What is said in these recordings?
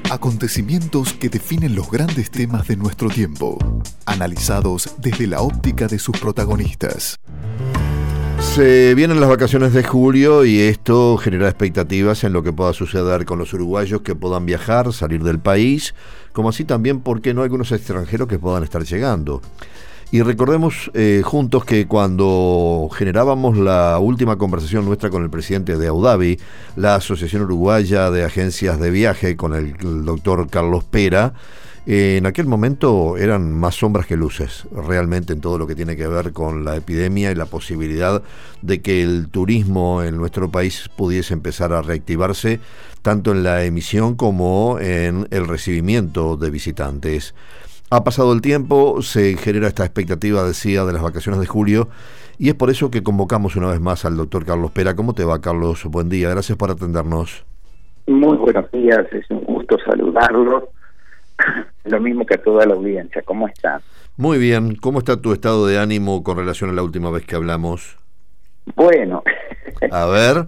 Acontecimientos que definen los grandes temas de nuestro tiempo, analizados desde la óptica de sus protagonistas. Se vienen las vacaciones de julio y esto genera expectativas en lo que pueda suceder con los uruguayos que puedan viajar, salir del país, como así también, ¿por qué no?, algunos extranjeros que puedan estar llegando. Y recordemos juntos que cuando generábamos la última conversación nuestra con el presidente de AUDAVI, la Asociación Uruguaya de Agencias de Viaje, con el doctor Carlos Pera, en aquel momento eran más sombras que luces, realmente, en todo lo que tiene que ver con la epidemia y la posibilidad de que el turismo en nuestro país pudiese empezar a reactivarse, tanto en la emisión como en el recibimiento de visitantes. Ha pasado el tiempo, se genera esta expectativa, decía, de las vacaciones de julio, y es por eso que convocamos una vez más al doctor Carlos Pera. ¿Cómo te va, Carlos? Buen día, gracias por atendernos. Muy buenos días, es un gusto saludarlo. Lo mismo que a toda la audiencia. ¿Cómo está? Muy bien. ¿Cómo está tu estado de ánimo con relación a la última vez que hablamos? Bueno. A ver.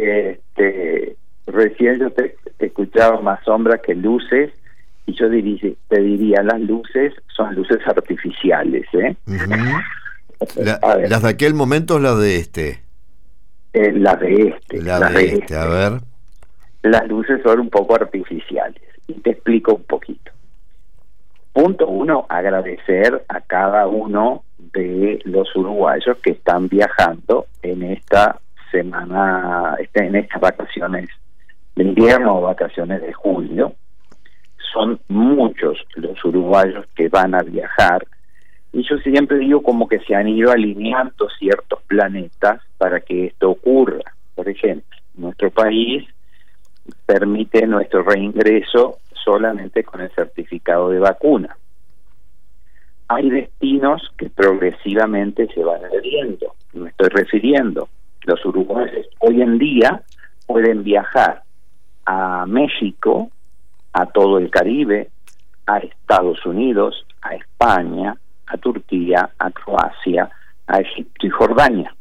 Recién yo te escuchaba más sombras que luces, y yo te diría, las luces son luces artificiales, ¿eh? Uh-huh. ¿Las de aquel momento o las de este? Las de este. A ver. Las luces son un poco artificiales, y te explico un poquito. Punto uno, agradecer a cada uno de los uruguayos que están viajando en esta semana, en estas vacaciones de invierno o vacaciones de julio. Son muchos los uruguayos que van a viajar, y yo siempre digo como que se han ido alineando ciertos planetas para que esto ocurra. Por ejemplo, nuestro país permite nuestro reingreso solamente con el certificado de vacuna. Hay destinos que progresivamente se van adheriendo. Me estoy refiriendo, los uruguayos hoy en día pueden viajar a México, a todo el Caribe, a Estados Unidos, a España, a Turquía, a Croacia, a Egipto y Jordania.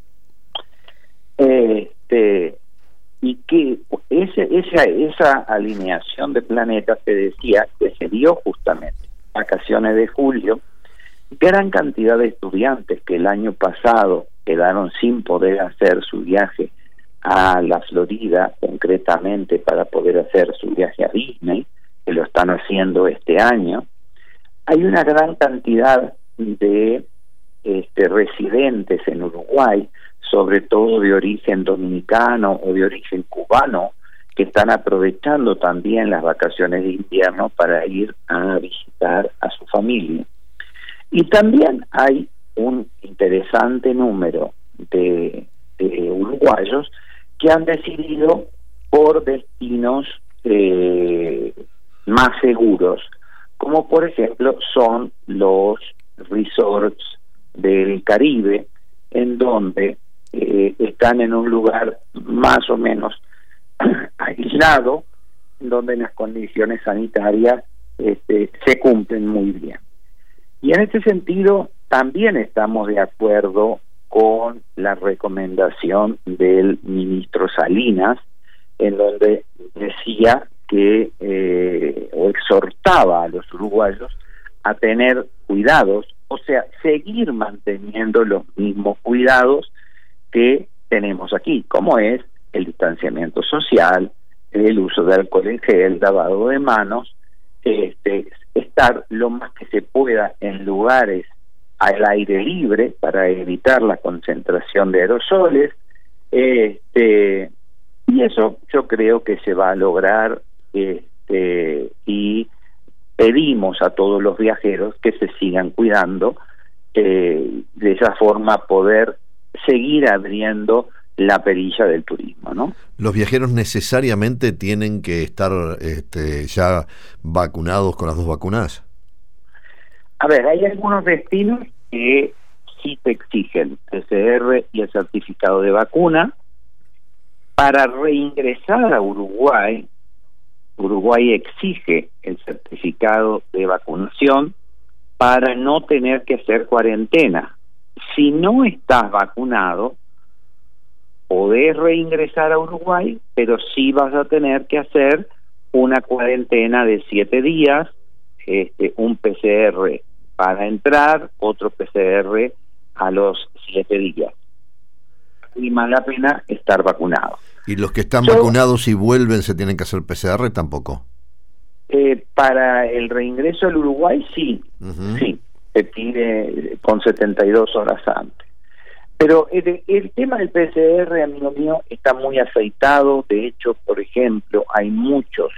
Y que esa alineación de planetas, se decía que se dio justamente vacaciones de julio. Gran cantidad de estudiantes que el año pasado quedaron sin poder hacer su viaje a la Florida, concretamente para poder hacer su viaje a Disney, que lo están haciendo este año. Hay una gran cantidad de residentes en Uruguay, sobre todo de origen dominicano o de origen cubano, que están aprovechando también las vacaciones de invierno para ir a visitar a su familia. Y también hay un interesante número de uruguayos que han decidido por destinos más seguros, como por ejemplo son los resorts del Caribe, en donde están en un lugar más o menos aislado, donde las condiciones sanitarias se cumplen muy bien. Y en este sentido también estamos de acuerdo con la recomendación del ministro Salinas, en donde decía que o exhortaba a los uruguayos a tener cuidados, o sea, seguir manteniendo los mismos cuidados que tenemos aquí, como es el distanciamiento social, el uso de alcohol en gel, lavado de manos, estar lo más que se pueda en lugares al aire libre para evitar la concentración de aerosoles, y eso yo creo que se va a lograr, y pedimos a todos los viajeros que se sigan cuidando, de esa forma poder seguir abriendo la perilla del turismo, ¿no? ¿Los viajeros necesariamente tienen que estar ya vacunados con las 2 vacunas? A ver, hay algunos destinos que sí te exigen PCR y el certificado de vacuna. Para reingresar a Uruguay, Uruguay exige el certificado de vacunación para no tener que hacer cuarentena. Si no estás vacunado, podés reingresar a Uruguay, pero sí vas a tener que hacer una cuarentena de 7 días, un PCR para entrar, otro PCR a los 7 días. Y más la pena estar vacunado. ¿Y los que están vacunados y vuelven se tienen que hacer PCR tampoco? Para el reingreso al Uruguay sí, sí, se pide con 72 horas antes. Pero el tema del PCR, amigo mío, está muy afeitado. De hecho, por ejemplo, hay muchos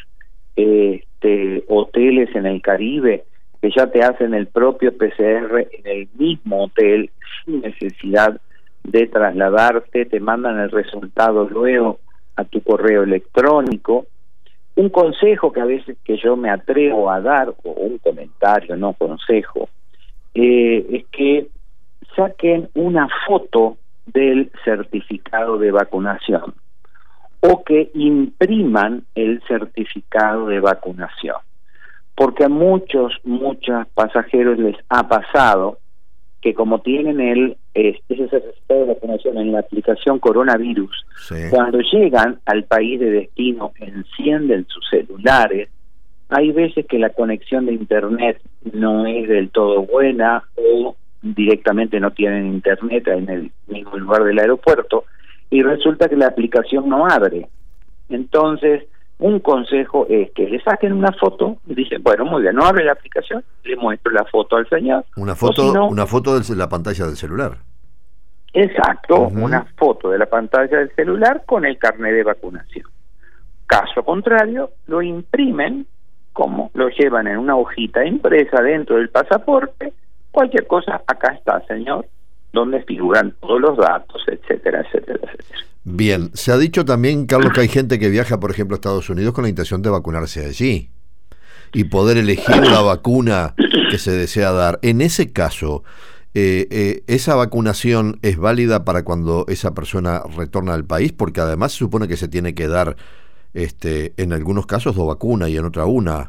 hoteles en el Caribe que ya te hacen el propio PCR en el mismo hotel sin necesidad de trasladarte, te mandan el resultado luego a tu correo electrónico. Un consejo que a veces que yo me atrevo a dar, o un comentario, no consejo, es que saquen una foto del certificado de vacunación o que impriman el certificado de vacunación, porque a muchos pasajeros les ha pasado que como tienen ese certificado de vacunación en la aplicación coronavirus, sí, cuando llegan al país de destino encienden sus celulares. Hay veces que la conexión de internet no es del todo buena o directamente no tienen internet en el mismo lugar del aeropuerto y resulta que la aplicación no abre. Entonces, un consejo es que le saquen una foto y dicen, bueno, muy bien, no abre la aplicación, le muestro la foto al señor. Una foto de la pantalla del celular. Exacto, una foto de la pantalla del celular con el carnet de vacunación. Caso contrario, lo imprimen, como lo llevan en una hojita impresa dentro del pasaporte. Cualquier cosa, acá está, señor, donde figuran todos los datos, etcétera, etcétera, etcétera. Bien, se ha dicho también, Carlos, que hay gente que viaja, por ejemplo, a Estados Unidos con la intención de vacunarse allí y poder elegir la vacuna que se desea dar. En ese caso, ¿esa vacunación es válida para cuando esa persona retorna al país? Porque además se supone que se tiene que dar, en algunos casos, 2 vacunas y en otra una.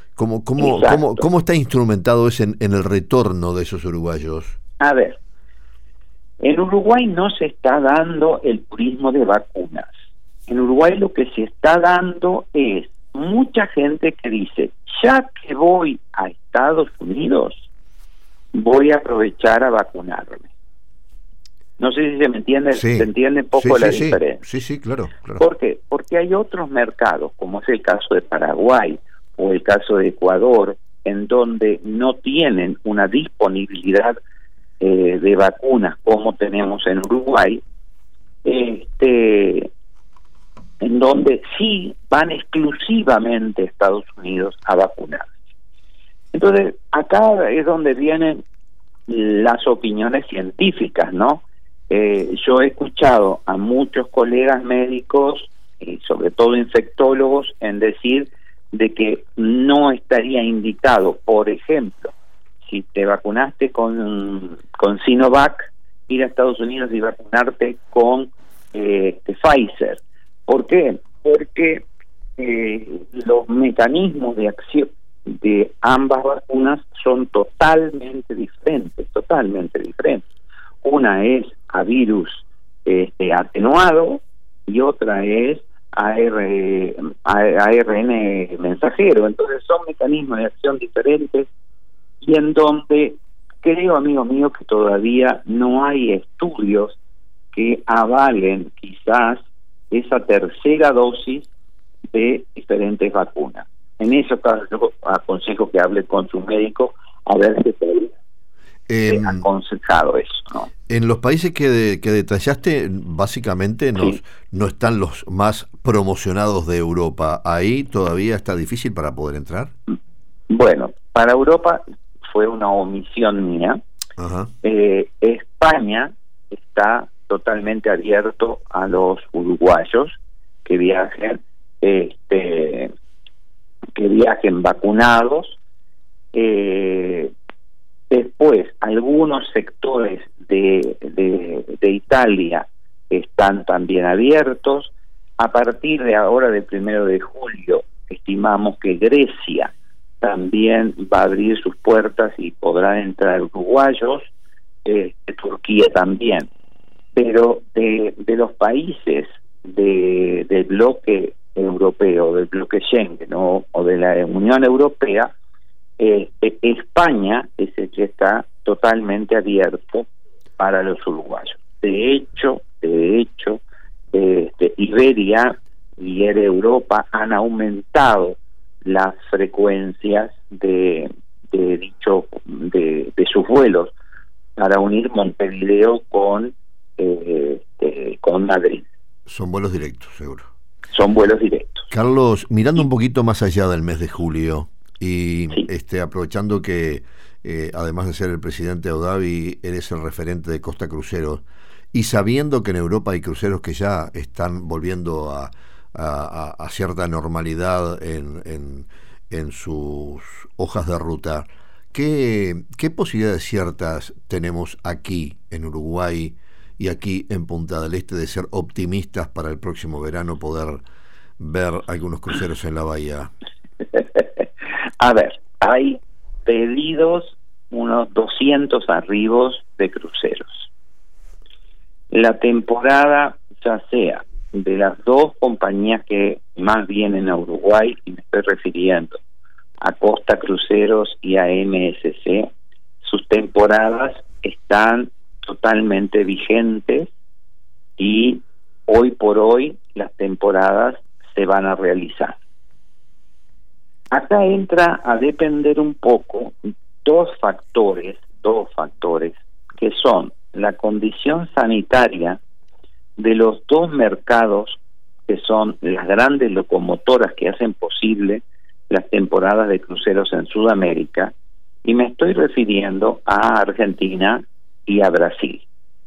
¿Cómo está instrumentado eso en el retorno de esos uruguayos? A ver, en Uruguay no se está dando el turismo de vacunas. En Uruguay lo que se está dando es mucha gente que dice, ya que voy a Estados Unidos, voy a aprovechar a vacunarme. No sé si se me entiende, sí, se entiende un poco la diferencia. Sí, claro. ¿Por qué? Porque hay otros mercados, como es el caso de Paraguay o el caso de Ecuador, en donde no tienen una disponibilidad de vacunas como tenemos en Uruguay, en donde sí van exclusivamente a Estados Unidos a vacunarse. Entonces, acá es donde vienen las opiniones científicas, ¿no? Yo he escuchado a muchos colegas médicos, sobre todo infectólogos, en decir de que no estaría indicado, por ejemplo, si te vacunaste con Sinovac, ir a Estados Unidos y vacunarte con Pfizer. ¿Por qué? Porque los mecanismos de acción de ambas vacunas son totalmente diferentes. Una es a virus atenuado y otra es ARN mensajero. Entonces son mecanismos de acción diferentes y en donde creo, amigo mío, que todavía no hay estudios que avalen quizás esa tercera dosis de diferentes vacunas. En eso, yo aconsejo que hable con su médico a ver si te ha aconsejado eso, ¿no? En los países que detallaste, básicamente no están los más promocionados de Europa. ¿Ahí todavía está difícil para poder entrar? Bueno, para Europa fue una omisión mía. Ajá. España está totalmente abierto a los uruguayos que viajen, vacunados. Después, algunos sectores de Italia están también abiertos. A partir de ahora, del 1 de julio, estimamos que Grecia también va a abrir sus puertas y podrán entrar uruguayos, Turquía también. Pero de los países del bloque europeo, del bloque Schengen o de la Unión Europea, España es el que está totalmente abierto para los uruguayos. De hecho, Iberia y Air Europa han aumentado las frecuencias de sus vuelos para unir Montevideo con Madrid. Son vuelos directos, seguro. Son vuelos directos. Carlos, mirando un poquito más allá del mes de julio y sí. Aprovechando que además de ser el presidente de Audavi, eres el referente de Costa Cruceros, y sabiendo que en Europa hay cruceros que ya están volviendo a cierta normalidad en sus hojas de ruta, ¿qué posibilidades ciertas tenemos aquí en Uruguay y aquí en Punta del Este de ser optimistas para el próximo verano, poder ver algunos cruceros en la bahía? A ver, hay pedidos, unos 200 arribos de cruceros. La temporada, ya sea de las dos compañías que más vienen a Uruguay, y me estoy refiriendo a Costa Cruceros y a MSC, sus temporadas están totalmente vigentes y hoy por hoy las temporadas se van a realizar. Acá entra a depender un poco dos factores que son la condición sanitaria de los dos mercados que son las grandes locomotoras que hacen posible las temporadas de cruceros en Sudamérica, y me estoy refiriendo a Argentina y a Brasil,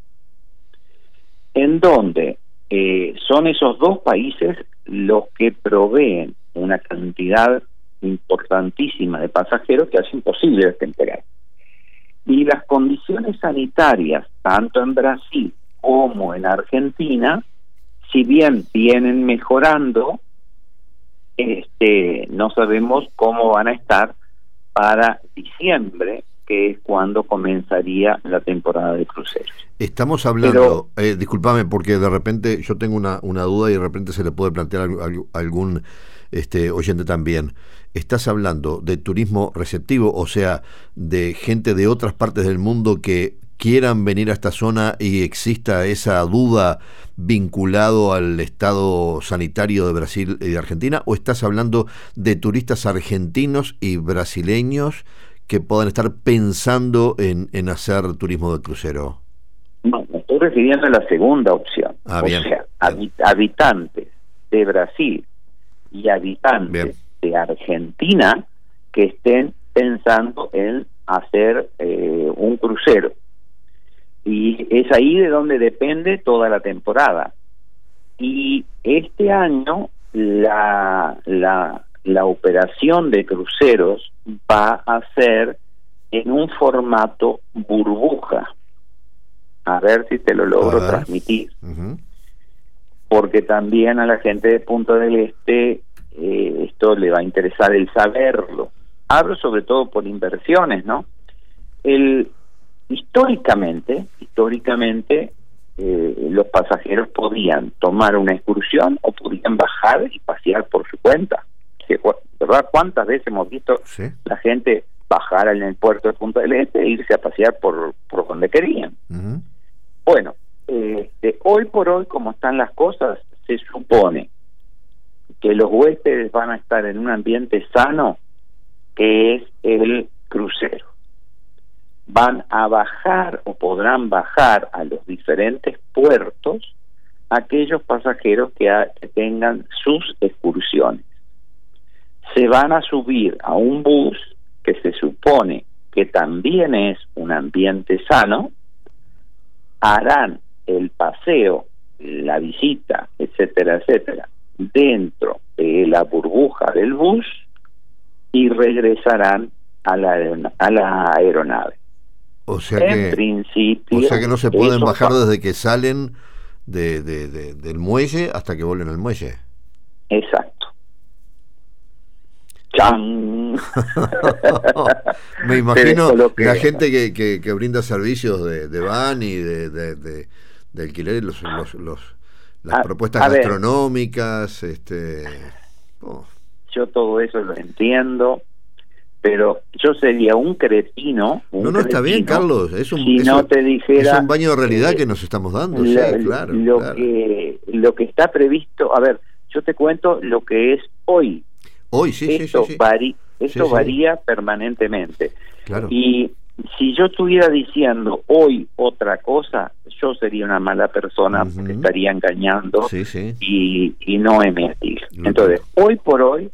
en donde son esos dos países los que proveen una cantidad importantísima de pasajeros que hacen posible la temporada. Y las condiciones sanitarias, tanto en Brasil como en Argentina, si bien vienen mejorando, no sabemos cómo van a estar para diciembre, que es cuando comenzaría la temporada de cruceros. Estamos hablando, discúlpame, porque de repente yo tengo una duda y de repente se le puede plantear a algún oyente también. Estás hablando de turismo receptivo, o sea, de gente de otras partes del mundo que quieran venir a esta zona y exista esa duda vinculado al estado sanitario de Brasil y de Argentina, o estás hablando de turistas argentinos y brasileños que puedan estar pensando en hacer turismo de crucero? No, me estoy refiriendo a la segunda opción. Bien. O sea, habitantes de Brasil y habitantes de Argentina que estén pensando en hacer un crucero. Y es ahí de donde depende toda la temporada. Y este año la operación de cruceros va a ser en un formato burbuja. A ver si te lo logro transmitir. Uh-huh. Porque también a la gente de Punta del Este esto le va a interesar el saberlo. Hablo sobre todo por inversiones, ¿no? Históricamente, los pasajeros podían tomar una excursión o podían bajar y pasear por su cuenta. ¿Verdad? ¿Cuántas veces hemos visto la gente bajar en el puerto de Punta del Este e irse a pasear por donde querían? Uh-huh. Bueno, hoy por hoy, como están las cosas, se supone que los huéspedes van a estar en un ambiente sano, que es el crucero. Van a bajar o podrán bajar a los diferentes puertos aquellos pasajeros que tengan sus excursiones. Se van a subir a un bus que se supone que también es un ambiente sano, harán el paseo, la visita, etcétera, etcétera, dentro de la burbuja del bus y regresarán a la aeronave. O sea que no se pueden bajar desde que salen del muelle hasta que vuelven al muelle. Exacto. ¡Chan! Me imagino la gente que brinda servicios de van y de alquiler, los Las propuestas gastronómicas, Yo todo eso lo entiendo, pero yo sería un cretino. Está bien, Carlos. Es un baño de realidad que nos estamos dando. Claro. Lo que está previsto, yo te cuento lo que es hoy. Esto varía permanentemente. Claro. Y si yo estuviera diciendo hoy otra cosa, yo sería una mala persona, porque estaría engañando y no emitir. Entonces, hoy por hoy,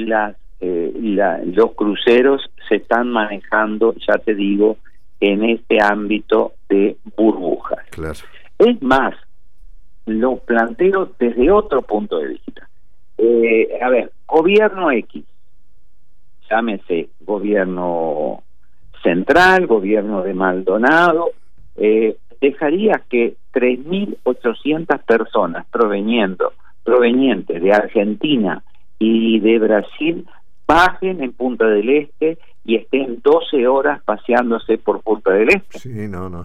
los cruceros se están manejando, ya te digo, en este ámbito de burbujas. Claro. Es más, lo planteo desde otro punto de vista. Gobierno X, llámese gobierno central, gobierno de Maldonado, dejaría que 3.800 personas provenientes de Argentina y de Brasil bajen en Punta del Este y estén 12 horas paseándose por Punta del Este. Sí, no.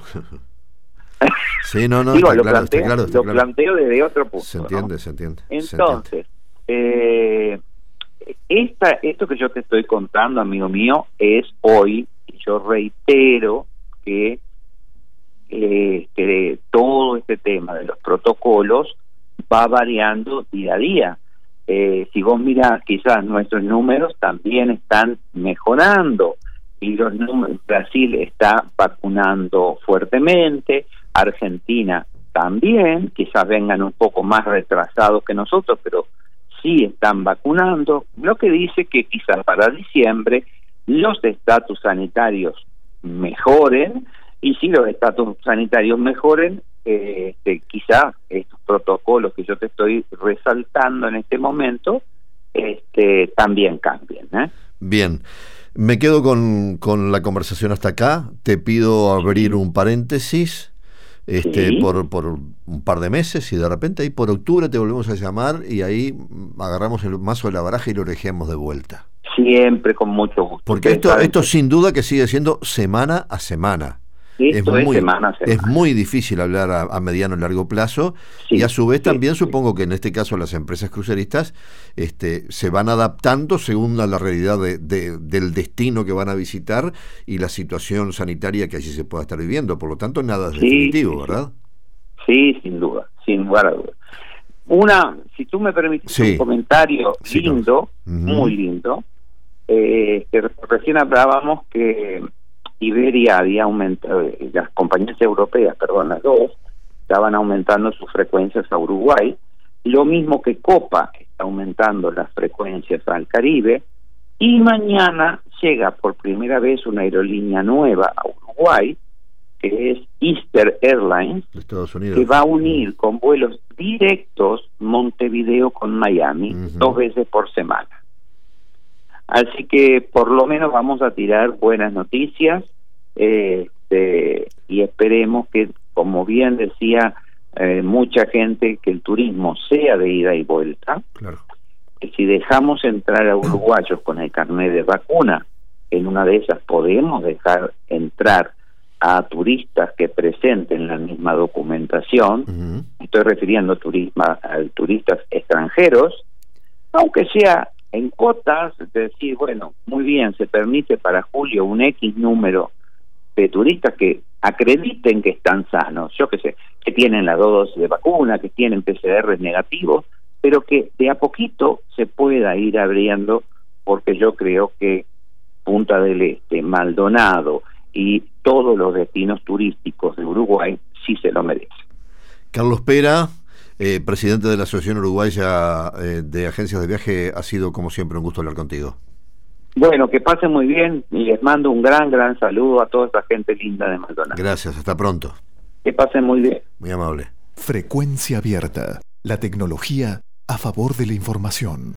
Digo, lo planteo desde otro punto. Se entiende. Entonces, esto que yo te estoy contando, amigo mío, es hoy, y yo reitero que todo este tema de los protocolos va variando día a día. Si vos mirás, quizás nuestros números también están mejorando, y Brasil está vacunando fuertemente, Argentina también, quizás vengan un poco más retrasados que nosotros, pero sí están vacunando, lo que dice que quizás para diciembre los estatus sanitarios mejoren, y si los estatus sanitarios mejoren, quizá estos protocolos que yo te estoy resaltando en este momento también cambien. Bien, me quedo con la conversación hasta acá. Te pido abrir un paréntesis por un par de meses, y de repente ahí por octubre te volvemos a llamar y ahí agarramos el mazo de la baraja y lo orejeamos de vuelta. Siempre con mucho gusto. Porque esto sin duda que sigue siendo semana a semana. Es muy difícil hablar a mediano y largo plazo, y a su vez también supongo que en este caso las empresas cruceristas se van adaptando según a la realidad del destino que van a visitar y la situación sanitaria que allí se pueda estar viviendo. Por lo tanto, nada es definitivo, ¿verdad? Sí, sin duda, sin lugar a dudas. Si tú me permites un comentario lindo, muy lindo, que recién hablábamos que Iberia había aumentado, las compañías europeas, las dos, estaban aumentando sus frecuencias a Uruguay, lo mismo que Copa está aumentando las frecuencias al Caribe, y mañana llega por primera vez una aerolínea nueva a Uruguay, que es Easter Airlines, de Estados Unidos, que va a unir con vuelos directos Montevideo con Miami 2 veces por semana. Así que por lo menos vamos a tirar buenas noticias, y esperemos que, como bien decía mucha gente, que el turismo sea de ida y vuelta. Claro. Que si dejamos entrar a uruguayos con el carnet de vacuna, en una de esas podemos dejar entrar a turistas que presenten la misma documentación. Estoy refiriendo a turistas extranjeros, aunque sea en cuotas, decir, bueno, muy bien, se permite para julio un X número de turistas que acrediten que están sanos, yo qué sé, que tienen las 2 dosis de vacuna, que tienen PCR negativos, pero que de a poquito se pueda ir abriendo, porque yo creo que Punta del Este, Maldonado y todos los destinos turísticos de Uruguay sí se lo merecen. Carlos Pera, presidente de la Asociación Uruguaya de Agencias de Viaje, ha sido como siempre un gusto hablar contigo. Bueno, que pasen muy bien y les mando un gran saludo a toda esa gente linda de Maldonado. Gracias, hasta pronto. Que pasen muy bien. Muy amable. Frecuencia Abierta, la tecnología a favor de la información.